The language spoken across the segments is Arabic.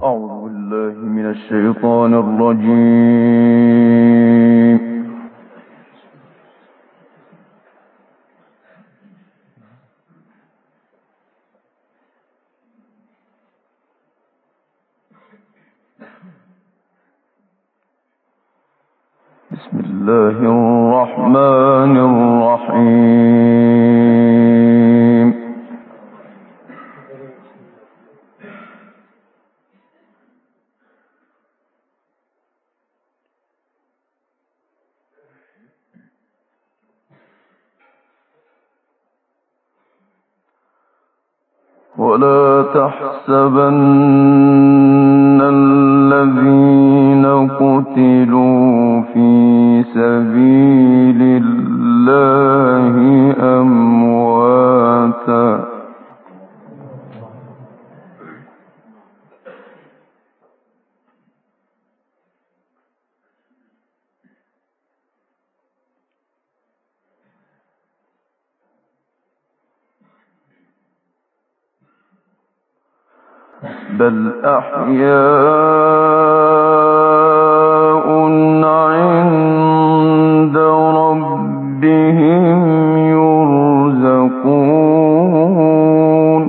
أعوذ بالله من الشيطان الرجيم. بسم الله الرحمن الرحيم. ولا تحسبن الذين قتلوا في سبيل الله أمواتا بل أحياء عند ربهم يرزقون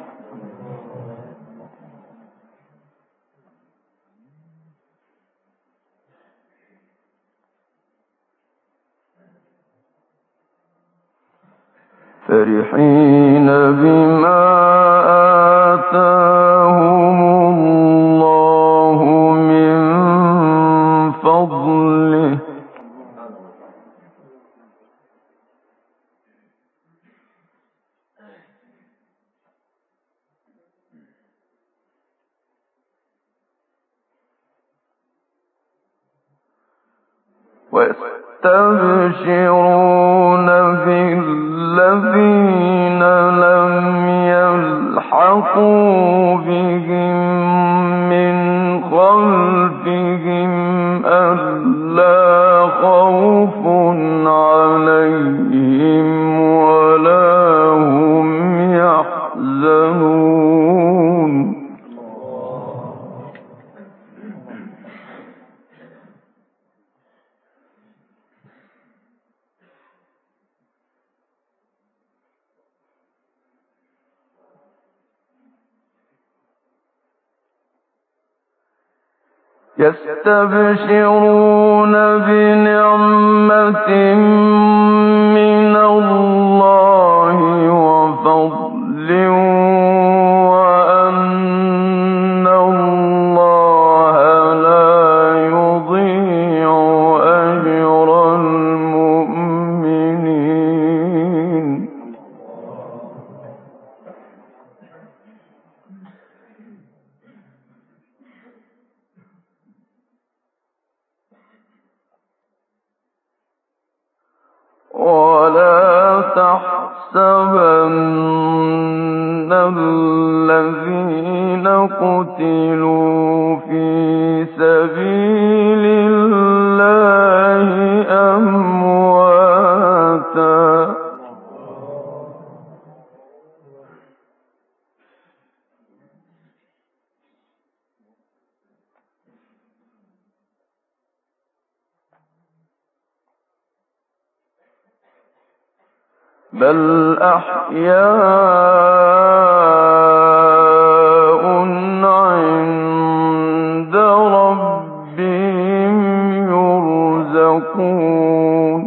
فرحين بما آتاهم الله من فضله ويستبشرون بالذين لم يلحقوا بهم من خلفهم ألا خوف عليهم ولا هم يحزنون يستبشرون بنعمة من الله وفضل وأن الله لا يضيع أجر المؤمنين ولا تحسبن الذين قتلوا في سبيل الله أمواتا بل أحياء عند ربهم يرزقون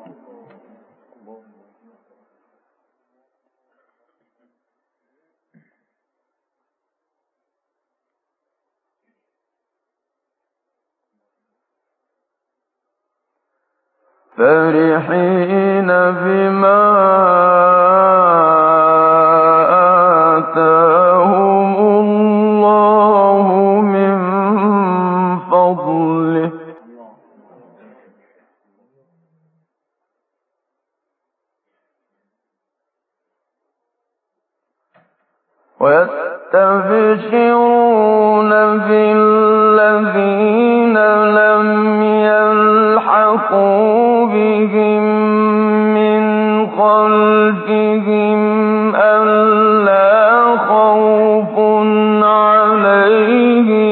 فرحين بما آتاهم الله من فضله ويستبشرون بالذين لم يلحقوا بهم من خلفهم ألا خوف عليهم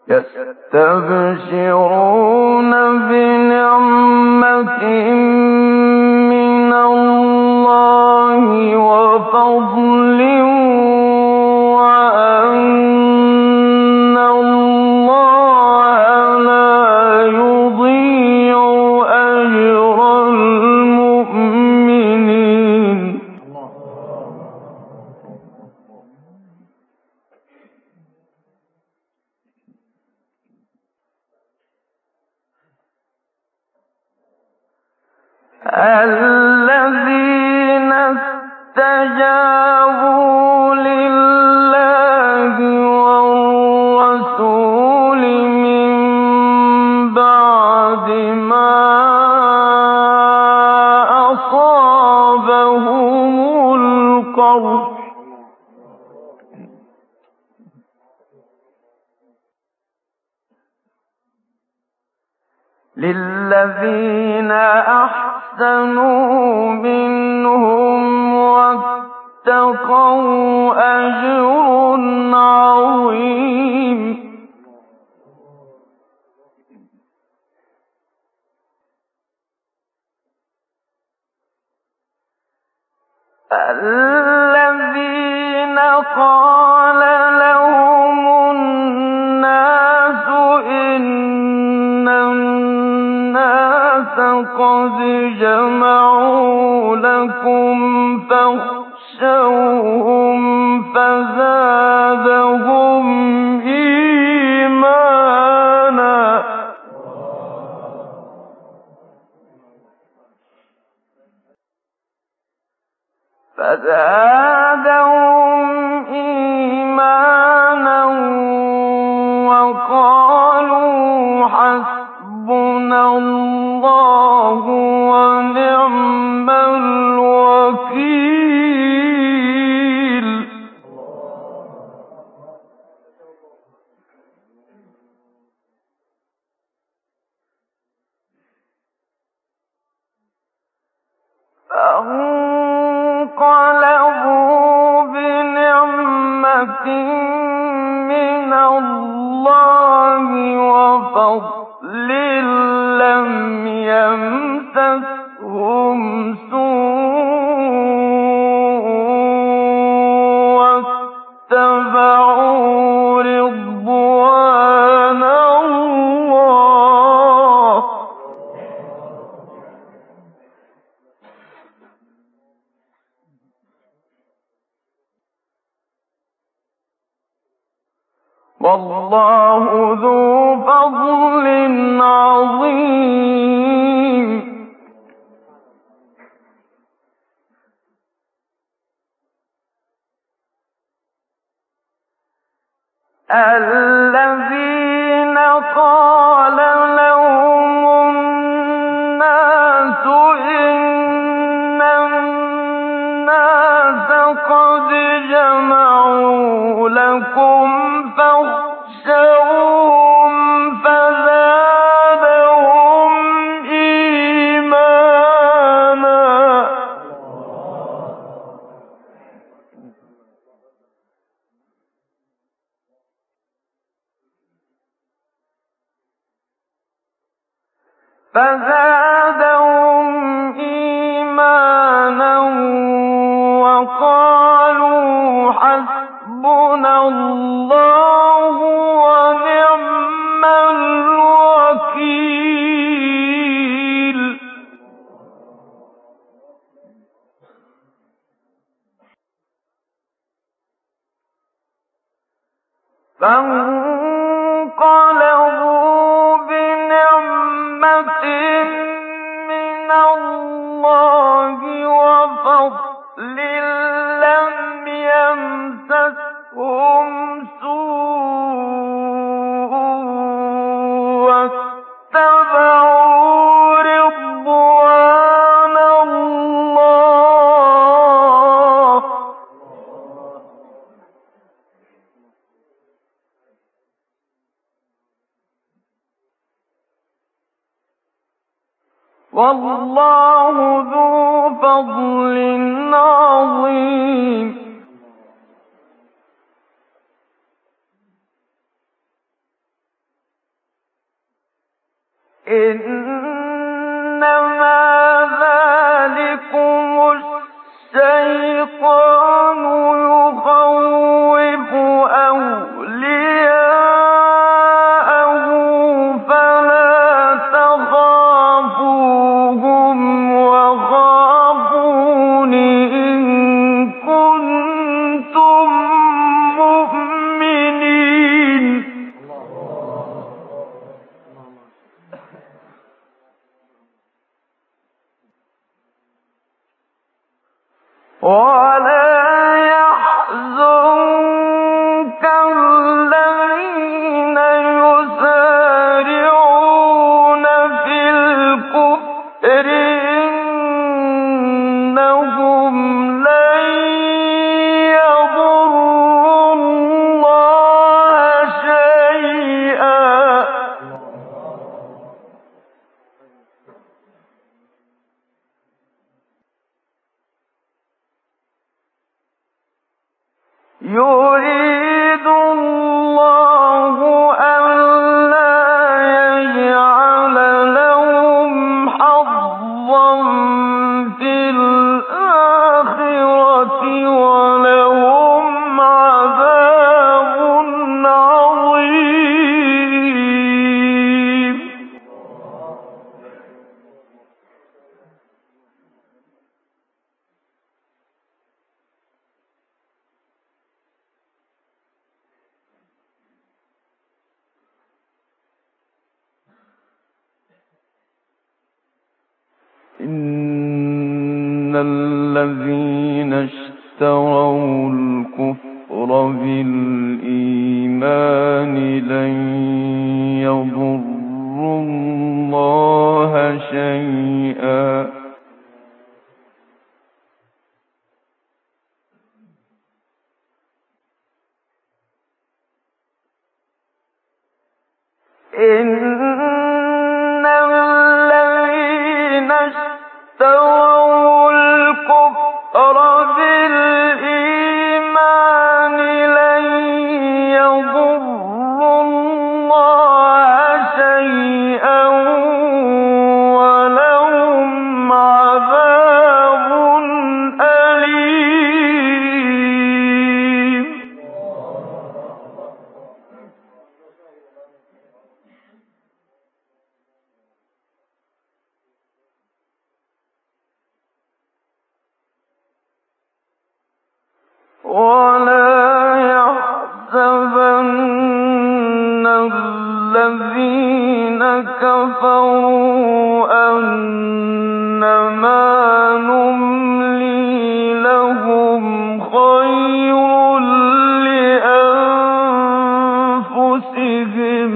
يستبشرون بنعمة من الله وفضل وأن الله لا يضيع أجر المؤمنين. الذين استجابوا لله والرسول من بعد ما أصابهم القرح للذين أحسنوا منهم واتقوا أجر عظيم. الذين قال لهم الناس إن الناس قد جمعوا لكم فاخشوهم فزادهم إيمانا وقالوا حسبنا الله ونعم الوكيل. فانقلبوا بنعمة من الله وفضل لم يمسسهم سوء واتبعوا رضوان الله والله ذو فضل عظيم. الذين قال لهم الناس إن الناس قد جمعوا لكم فاخشوهم فزادهم إيمانا وقالوا حسبنا الله ونعم الوكيل. فانقلبوا بنعمة من الله وفضل لم يمسسهم سوء واتبعوا رضوان الله والله ذو فضل عظيم. إنما ذلكم الشيطان يخوف أولياءه فلا تخافوهم وخافون إن كنتم مؤمنين. ولا يحزنك الذين يسارعون في الكفر إنهم لن يضروا الله شيئا يريد الله ألا يجعل لهم حظا في الآخرة ولهم عذاب عظيم. إن الذين اشتروا الكفر بالإيمان لن يضروا الله شيئا إن الذين اشتروا الكفر بالإيمان لن يضروا الله شيئا ولهم عذاب أليم. ولا يحسبن الذين كفروا أنما نملي لهم خير لأنفسهم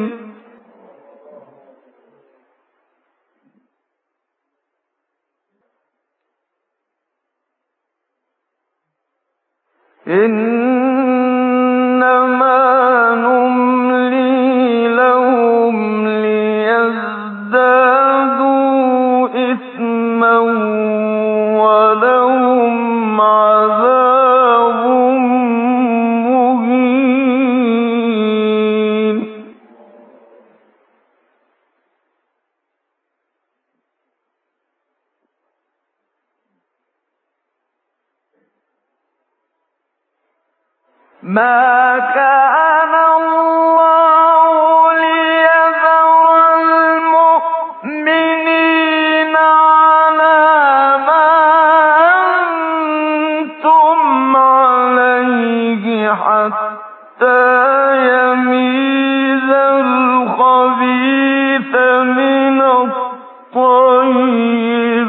إنما نملي لهم ليزدادوا إثما ولهم عذاب مهين. ما كان الله ليذر المؤمنين على ما أنتم عليه حتى يميز الخبيث من الطيب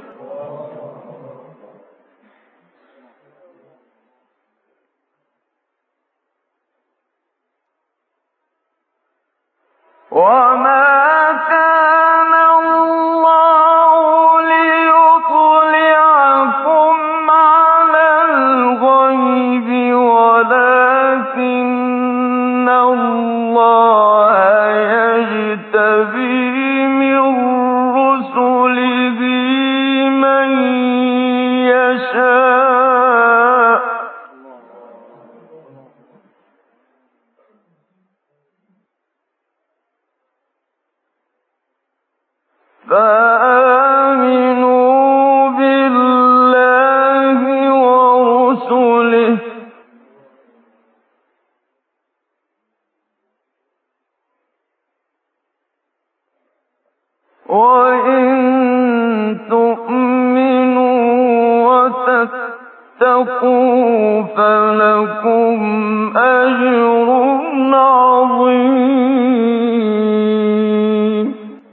وما كان الله ليطلعكم على الغيب ولكن الله يجتبي من رسله من يشاء فآمنوا بالله ورسله وإن تؤمنوا وتتقوا فلكم أجر عظيم.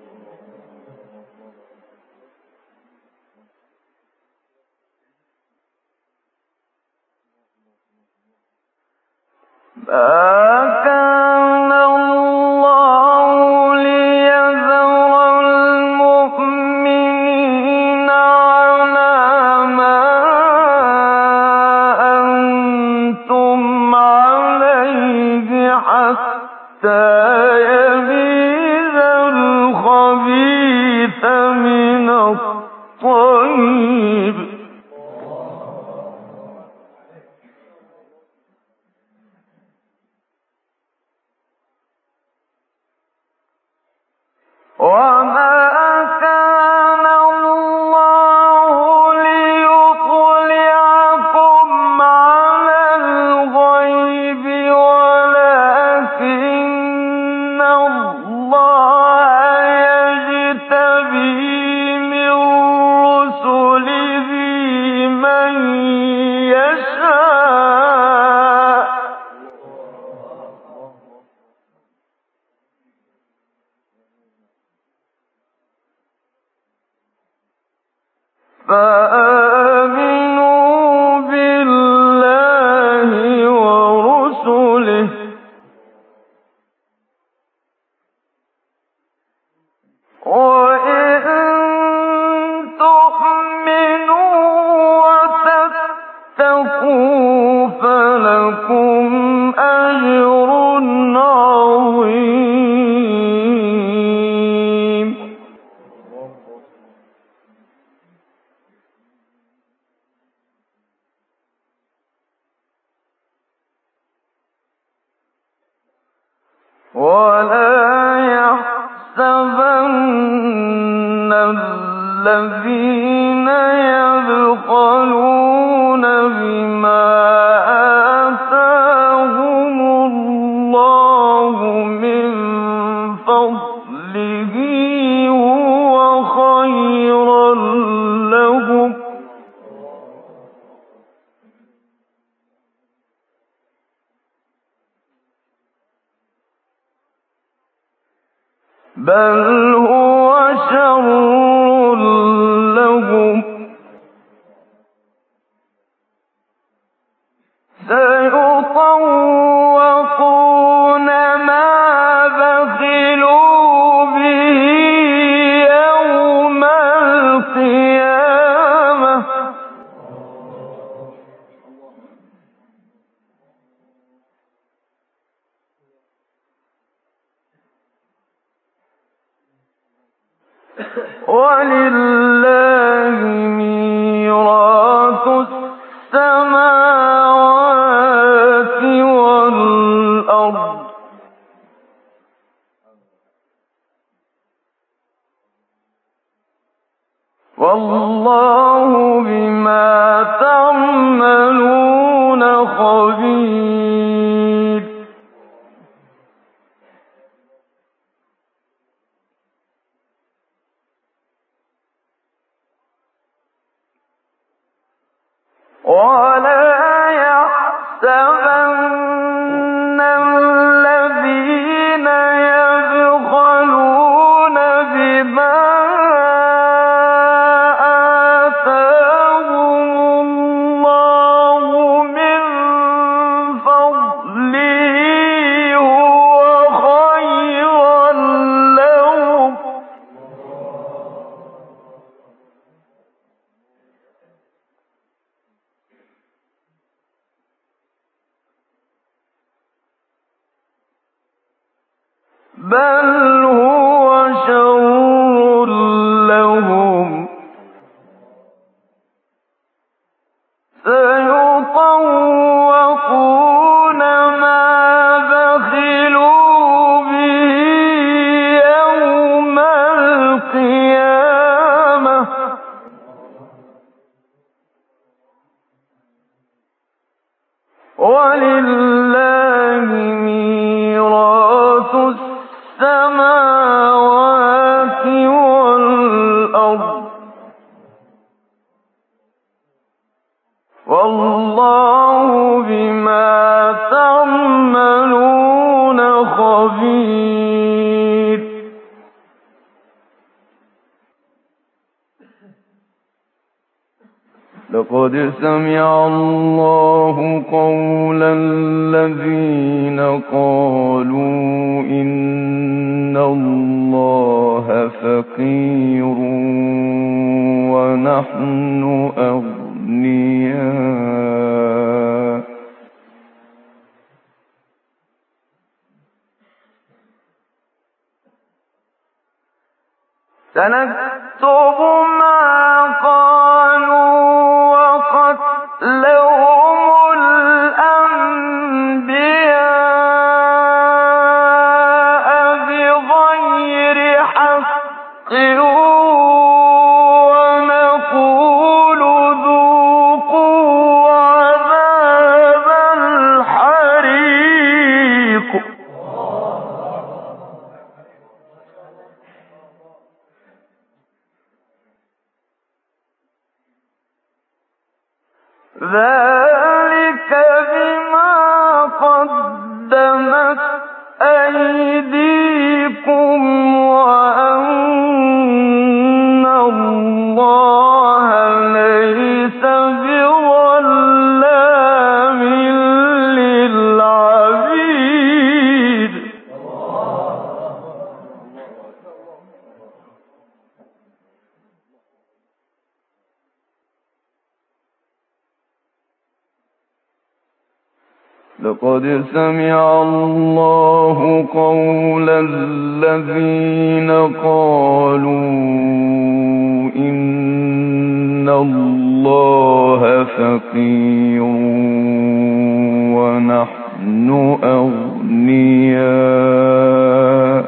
ما كان الله ليذر المؤمنين على ما أنتم عليه حتى يميز الخبيث من الطيب وما كان الله ليطلعكم على الغيب ولكن الله يجتبي من رسله من يشاء فآمنوا بالله ورسله وإن تؤمنوا وتتقوا فلكم أجر عظيم. ولا يحسبن الذين يبخلون بما آتاهم الله من فضله هو خيرا لهم بل هو شر لهم سيطوقون ما بخلوا به يوم القيامة ولله ميراث السماوات والأرض والله بما تعملون خبير. ولا يحسبن الذين يبخلون بما آتاهم الله من فضله هو خيرا لهم بل هو شر لهم سيطوقون ما بخلوا به يوم القيامة خبير لقد سمع الله قول الذين قالوا إن الله فقير ونحن أغنياء سنكتب ما قالوا وقتلهم الأنبياء بغير حق ونقول ذوقوا عذاب الحريق ذلك بما قدمت أيديكم وأن الله ليس بظلام للعبيد لقد سمع الله قول الذين قالوا إن الله فقير ونحن أغنياء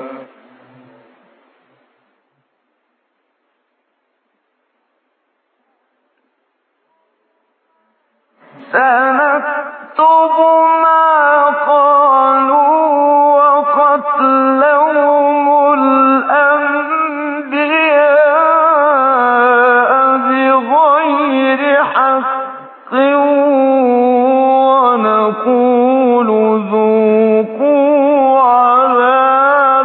سنكتب ما قالوا وقتلهم الأنبياء بغير حق ونقول ذوقوا عذاب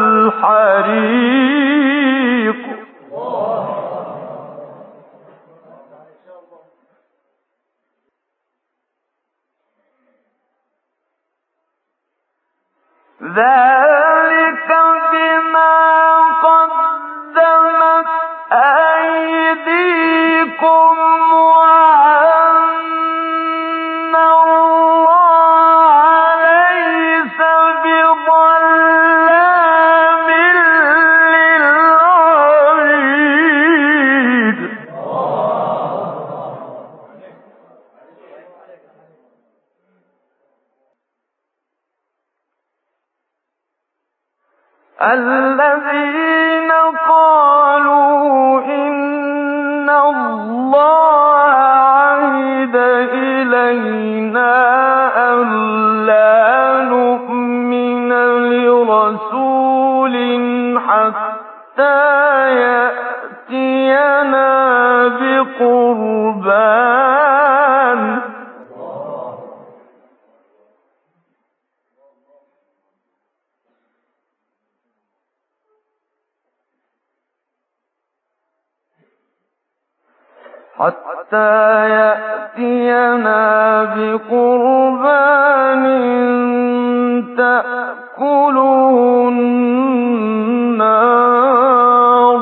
الحريق ذلك بما قدمت أيديكم وأن الله ليس بظلام للعبيد الذين قالوا إن الله عهد إلينا ألا نؤمن لرسول حتى يأتينا بقربان تأكله النار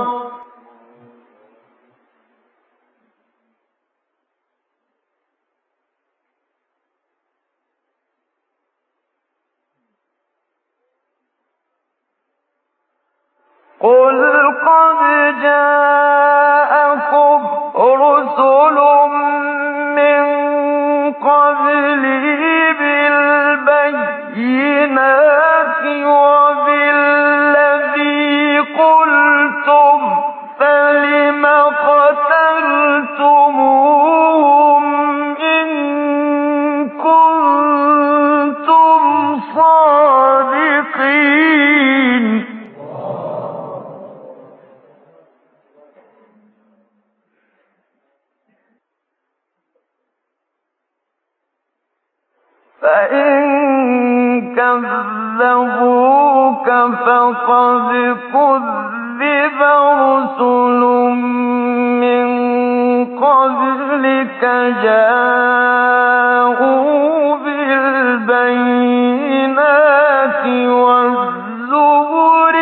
قل قد جاءكم رسل من قبلي بالبينات وبالذي قلتم فلم قتلتموهم إن كنتم صادقين فإن كذبوك كذبوك فقد كذب رسل من قبلك جاءوا بالبينات والزبر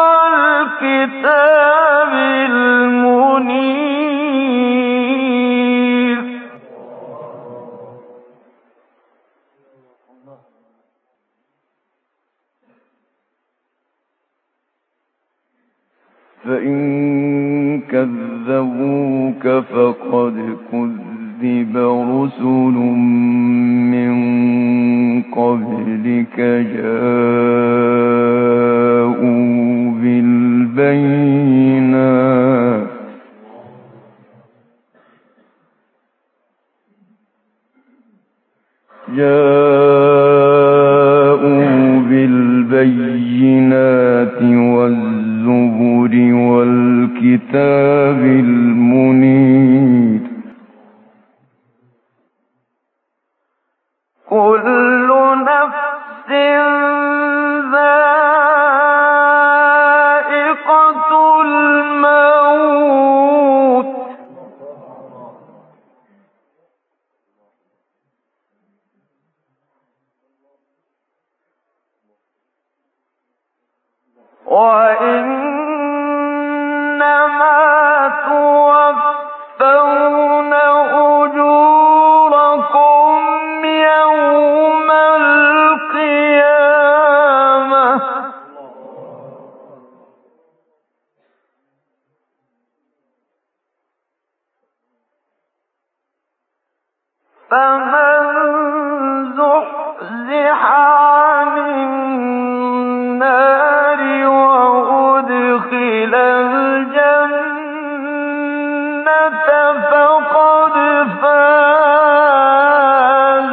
والكتاب المنير فإن كذبوك فقد كذب رسل من قبلك جاءوا بالبينات والزبر والكتاب المنير كل نفس ذائقة الموت وإنما توفون أجوركم يوم القيامة فمن زحزح عن النار وأدخل الجنة فقد فاز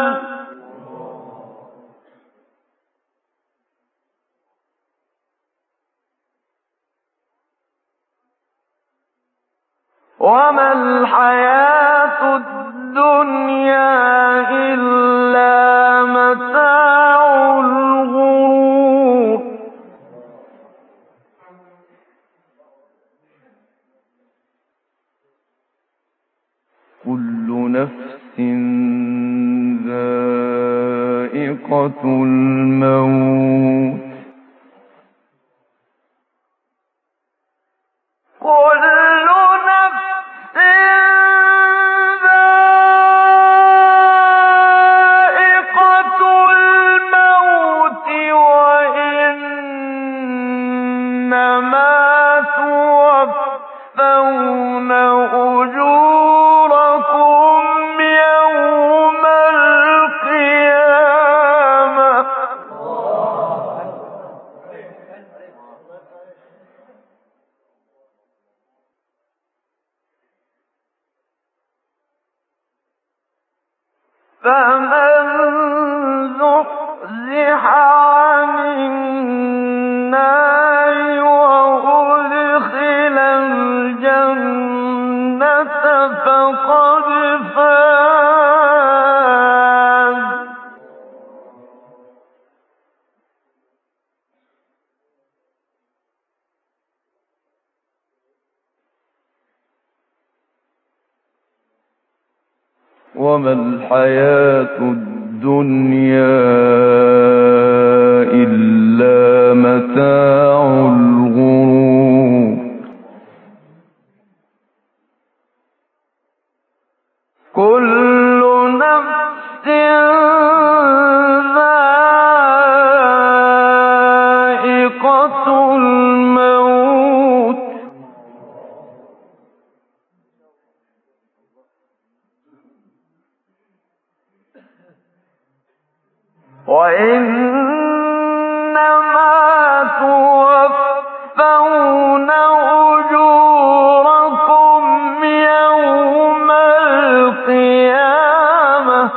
وما الحياة الدنيا إلا متاع الغرور كل نفس ذائقة الموت كل نفس ذائقة الموت وإنما توفون أجوركم يوم القيامة فمن زحزح عن النار وأدخل الجنة فقد فاز وما الحياة الدنيا إلا متاع الغرور كل نفس ذائقة الموت وإنما توفون أجوركم يوم القيامة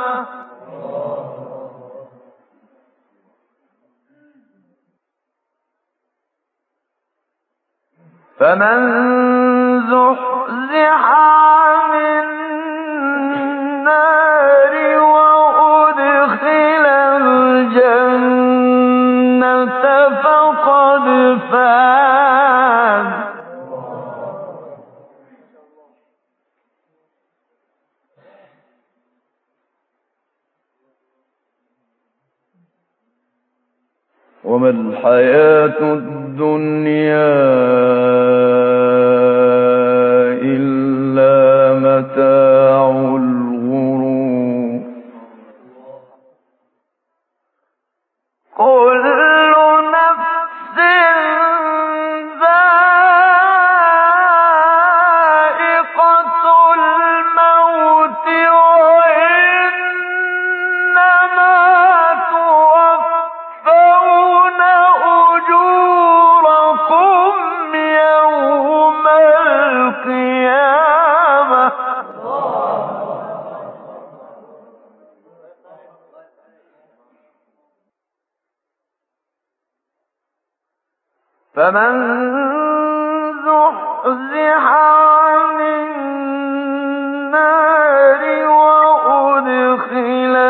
فمن زحزح عن النار وأدخل الجنة فقد فاز. وما الحياة الدنيا إلا متاع الغرور. كل نفس ذائقة الموت وإنما توفون أجوركم يوم القيامة. فمن زحزح عن النار وأدخل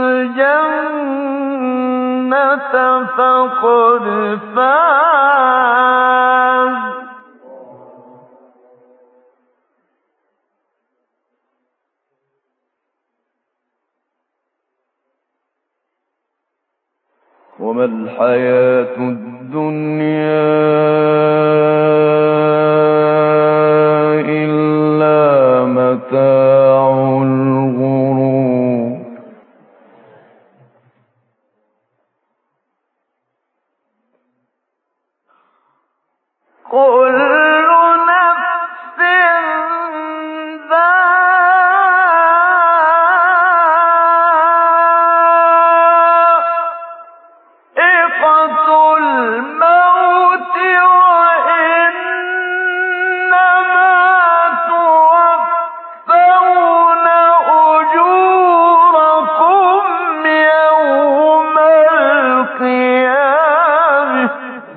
الجنة فقد فاز. وما الحياة الدنيا إلا متاع الغرور. كل نفس ذائقة الموت وإنما توفون أجوركم يوم القيامة.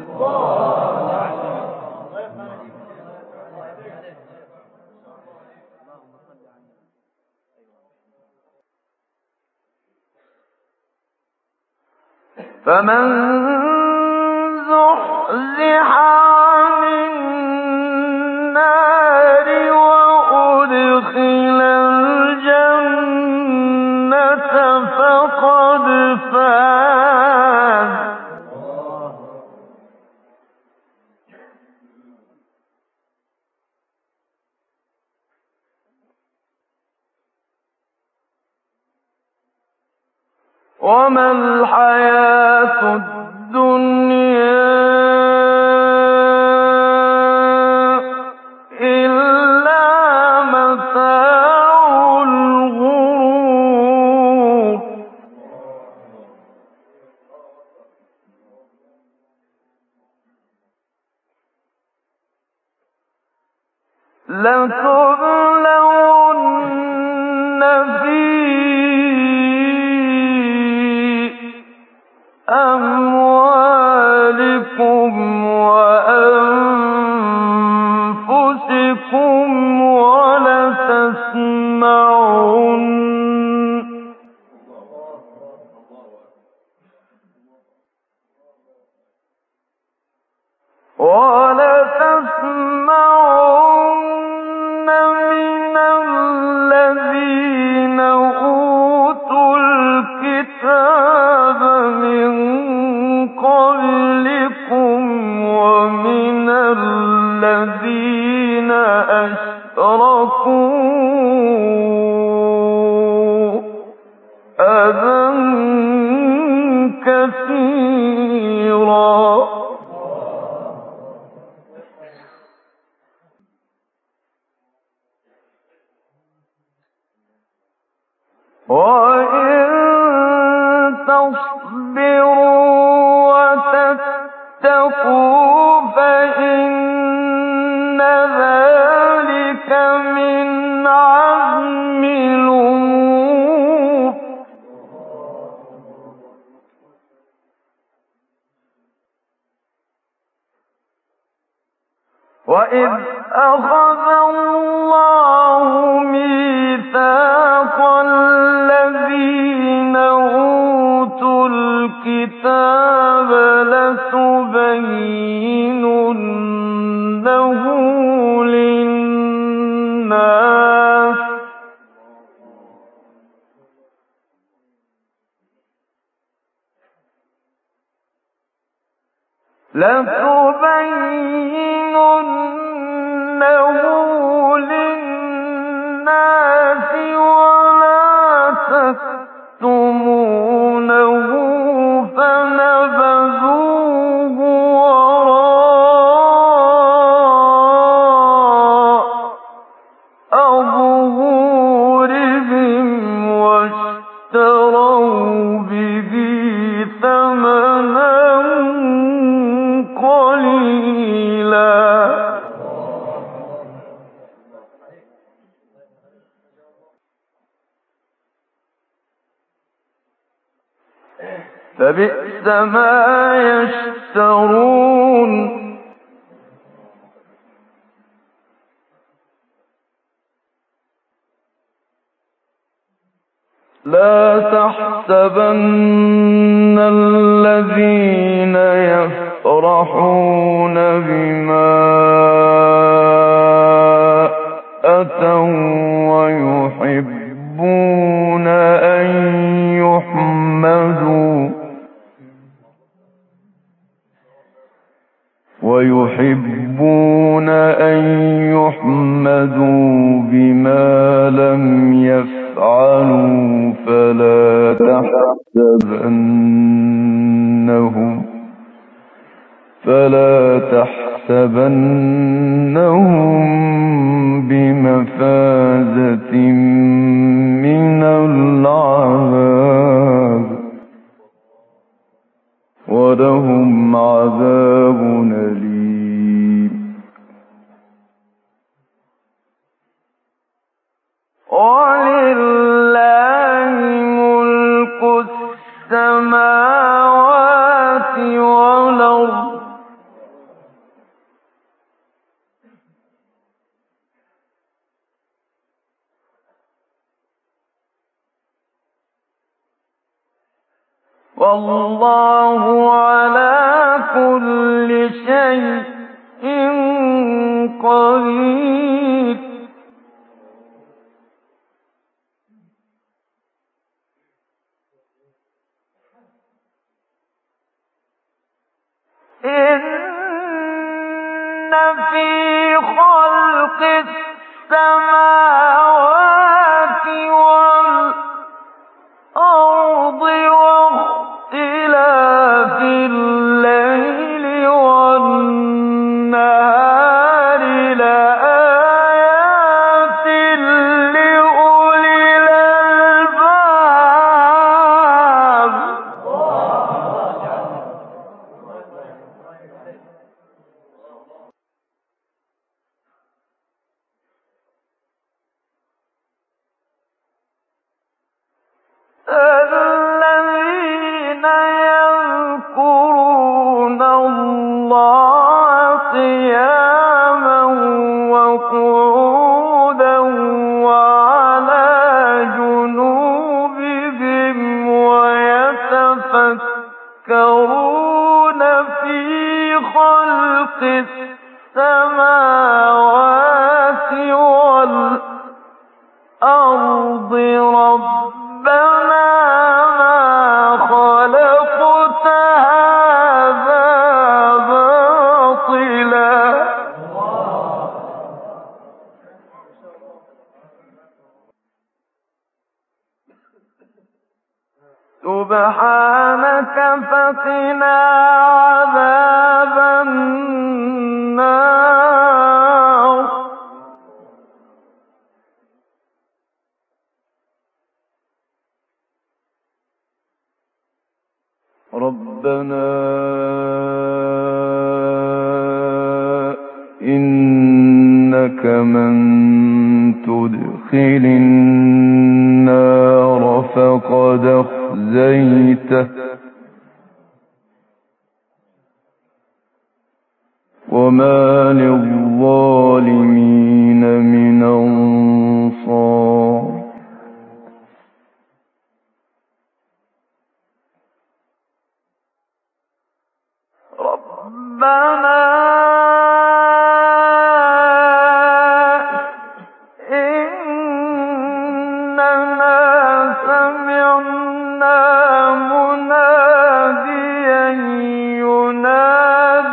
فمن زحزح عن النار وأدخل الجنة فقد فاز. وما الحياة الدنيا إلا متاع الغرور. لتبلون في أموالكم وأنفسكم ولتسمعن من الذين أوتوا الكتاب من قبلكم ومن الذين أشركوا أذى كثيرا. وإن تصبروا وتتقوا فإن ذلك من عزم الأمور. وإذ أخذ الله ميثاق الذين أوتوا الكتاب لتبيننه لَتُبَيِّنُنَّهُ لِلنَّاسِ وَلَا تَكْتُمُونَهُ فَنَبَذُوهُ وَرَاءَ ظُهُورِهِمْ وَاشْتَرَوْا بِهِ ثَمَنًا قَلِيلًا. فَبِئْسَ مَا يَشْتَرُونَ. لَا تَحْسَبَنَّ الَّذِينَ يَفْرَحُونَ بِمَا أَتَوا وَّيُحِبُّونَ أَن يُحْمَدُوا بِمَا لَمْ يَفْعَلُوا فَلَا تَحْسَبَنَّهُم بِمَفَازَةٍ مِّنَ الْعَذَابِ ۖ وَلَهُمْ عَذَابٌ أَلِيمٌ. وَلِلَّهِ مُلْكُ السَّمَاوَاتِ وَالْأَرْضِ ۚ وَاللَّهُ عَلَىٰ كُلِّ شَيْءٍ قَدِيرٌ. إِنَّ فِي خَلْقِ السَّمَاوَاتِ وَالْأَرْضِ وَاخْتِلَافِ اللَّيْلِ وَالنَّهَارِ لَآيَاتٍ لِّأُولِي الْأَلْبَابِ. الَّذِينَ يَذْكُرُونَ اللَّهَ قِيَامًا وَقُعُودًا وَعَلَىٰ جُنُوبِهِمْ وَيَتَفَكَّرُونَ فِي خَلْقِ السَّمَاوَاتِ وَالْأَرْضِ رَبَّنَا مَا خَلَقْتَ هَٰذَا بَاطِلًا سُبْحَانَكَ فَقِنَا عَذَابَ النَّارِ. رَبَّنَا إِنَّكَ مَن تُدْخِلِ النَّارَ فَقَدْ أَخْزَيْتَهُ ۖ وَمَا لِلظَّالِمِينَ مِنْ أَنصَارٍ. رَبَّنَا إِنَّنَا سَمِعْنَا مُنَادِيًا يُنَادِي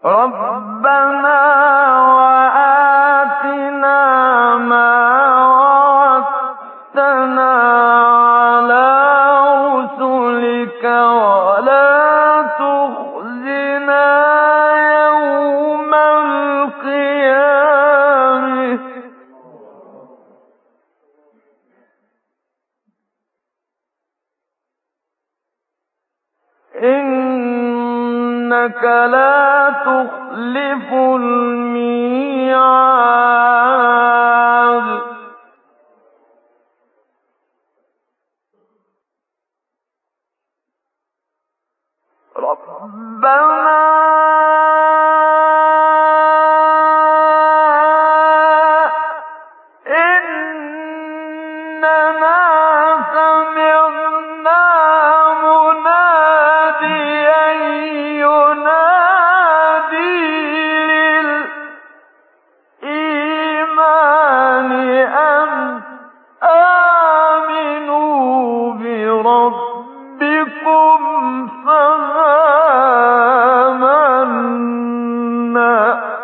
ربنا وآتنا ما وعدتنا على رسلك ولا تخزنا يوم القيامة إنك لا تخلف الميعاد ربنا إننا سمعنا مناديا ينادي للإيمان أن آمنوا بربكم فآمنا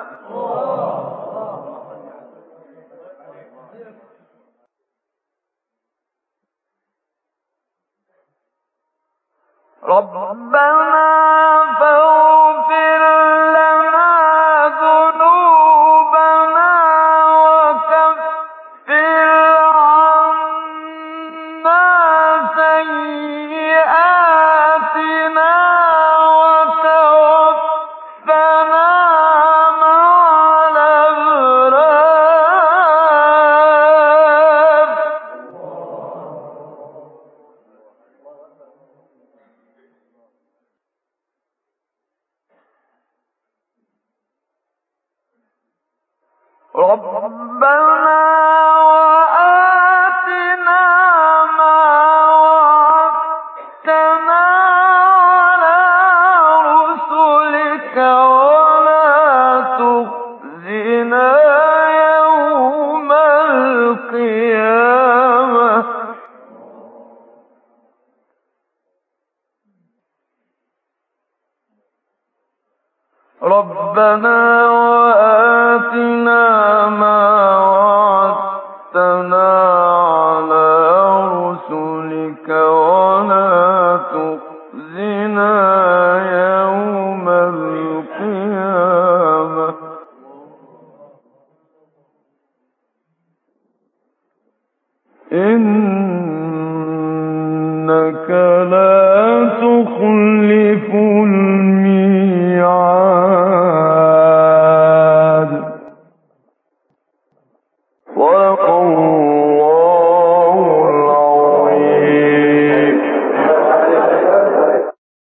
ربنا فاغفر لنا ذنوبنا وكفر عنا سيئاتنا وتوفنا مع الأبرار ربنا وآتنا ما وعدتنا على رسلك ولا تخزنا يوم القيامة ربنا وآتنا ما